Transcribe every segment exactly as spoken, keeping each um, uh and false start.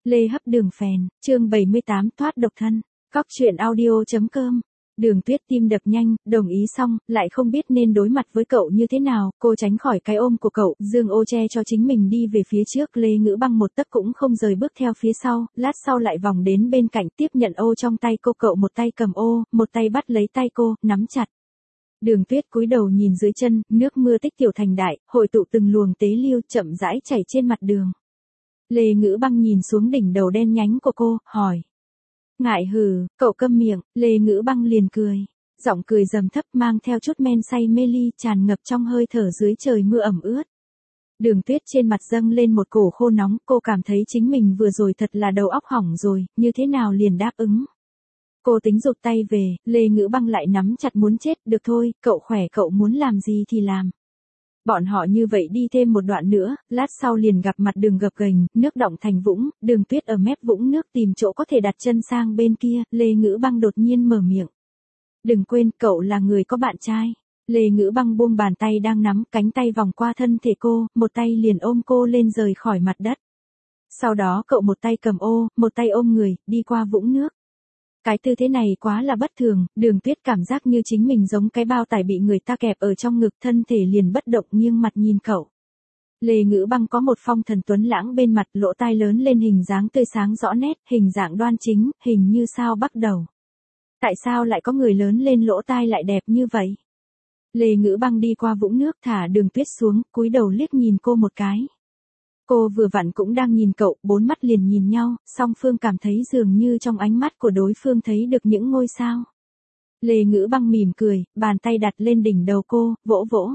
Lê hấp đường phèn, chương bảy mươi tám thoát độc thân. Cóc truyện audio.com. Đường Tuyết tim đập nhanh, đồng ý xong, lại không biết nên đối mặt với cậu như thế nào, cô tránh khỏi cái ôm của cậu, dương ô che cho chính mình đi về phía trước, Lê Ngữ Băng một tấc cũng không rời bước theo phía sau, lát sau lại vòng đến bên cạnh tiếp nhận ô trong tay cô, cậu một tay cầm ô, một tay bắt lấy tay cô, nắm chặt. Đường Tuyết cúi đầu nhìn dưới chân, nước mưa tích tiểu thành đại, hội tụ từng luồng tế lưu chậm rãi chảy trên mặt đường. Lê Ngữ Băng nhìn xuống đỉnh đầu đen nhánh của cô, hỏi. Ngại hừ, cậu câm miệng, Lê Ngữ Băng liền cười. Giọng cười trầm thấp mang theo chút men say mê ly tràn ngập trong hơi thở dưới trời mưa ẩm ướt. Đường Tuyết trên mặt dâng lên một cổ khô nóng, cô cảm thấy chính mình vừa rồi thật là đầu óc hỏng rồi, như thế nào liền đáp ứng. Cô tính rụt tay về, Lê Ngữ Băng lại nắm chặt muốn chết, được thôi, cậu khỏe cậu muốn làm gì thì làm. Bọn họ như vậy đi thêm một đoạn nữa, lát sau liền gặp mặt đường gập ghềnh, nước đọng thành vũng, Đường Tuyết ở mép vũng nước tìm chỗ có thể đặt chân sang bên kia, Lê Ngữ Băng đột nhiên mở miệng. Đừng quên, cậu là người có bạn trai. Lê Ngữ Băng buông bàn tay đang nắm, cánh tay vòng qua thân thể cô, một tay liền ôm cô lên rời khỏi mặt đất. Sau đó cậu một tay cầm ô, một tay ôm người, đi qua vũng nước. Cái tư thế này quá là bất thường, Đường Tuyết cảm giác như chính mình giống cái bao tải bị người ta kẹp ở trong ngực, thân thể liền bất động nghiêng mặt nhìn cậu. Lê Ngữ Băng có một phong thần tuấn lãng bên mặt, lỗ tai lớn lên hình dáng tươi sáng rõ nét, hình dạng đoan chính, hình như sao bắt đầu. Tại sao lại có người lớn lên lỗ tai lại đẹp như vậy? Lê Ngữ Băng đi qua vũng nước thả Đường Tuyết xuống, cúi đầu liếc nhìn cô một cái. Cô vừa vặn cũng đang nhìn cậu, bốn mắt liền nhìn nhau, song phương cảm thấy dường như trong ánh mắt của đối phương thấy được những ngôi sao. Lê Ngữ Băng mỉm cười, bàn tay đặt lên đỉnh đầu cô, vỗ vỗ.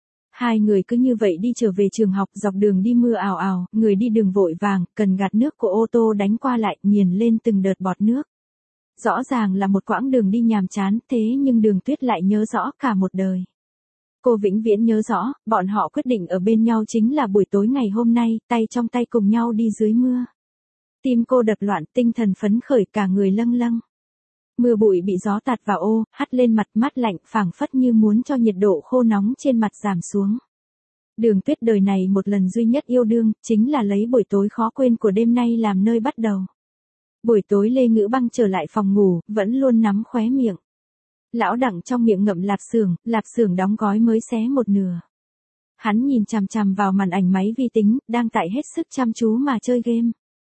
Hai người cứ như vậy đi trở về trường học, dọc đường đi mưa ào ào, người đi đường vội vàng, cần gạt nước của ô tô đánh qua lại, nghiền lên từng đợt bọt nước. Rõ ràng là một quãng đường đi nhàm chán, thế nhưng Đường Tuyết lại nhớ rõ cả một đời. Cô vĩnh viễn nhớ rõ, bọn họ quyết định ở bên nhau chính là buổi tối ngày hôm nay, tay trong tay cùng nhau đi dưới mưa. Tim cô đập loạn, tinh thần phấn khởi, cả người lâng lâng. Mưa bụi bị gió tạt vào ô, hắt lên mặt, mát lạnh, phảng phất như muốn cho nhiệt độ khô nóng trên mặt giảm xuống. Đường Tuyết đời này một lần duy nhất yêu đương, chính là lấy buổi tối khó quên của đêm nay làm nơi bắt đầu. Buổi tối Lê Ngữ Băng trở lại phòng ngủ, vẫn luôn nắm khóe miệng. Lão Đặng trong miệng ngậm lạp xưởng, lạp xưởng đóng gói mới xé một nửa. Hắn nhìn chằm chằm vào màn ảnh máy vi tính, đang tại hết sức chăm chú mà chơi game.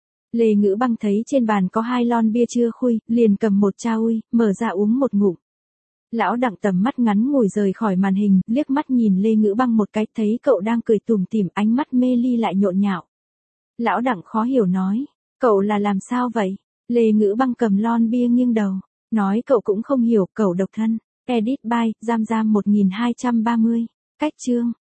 Lê Ngữ Băng thấy trên bàn có hai lon bia chưa khui, liền cầm một chai ui, mở ra uống một ngụm. Lão Đặng tầm mắt ngắn ngủi rời khỏi màn hình, liếc mắt nhìn Lê Ngữ Băng một cái, thấy cậu đang cười tủm tỉm, ánh mắt mê ly lại nhộn nhạo. Lão Đặng khó hiểu nói, cậu là làm sao vậy? Lê Ngữ Băng cầm lon bia nghiêng đầu. Nói cậu cũng không hiểu, cậu độc thân. Edit by, Giam Giam một nghìn hai trăm ba mươi. Cách chương.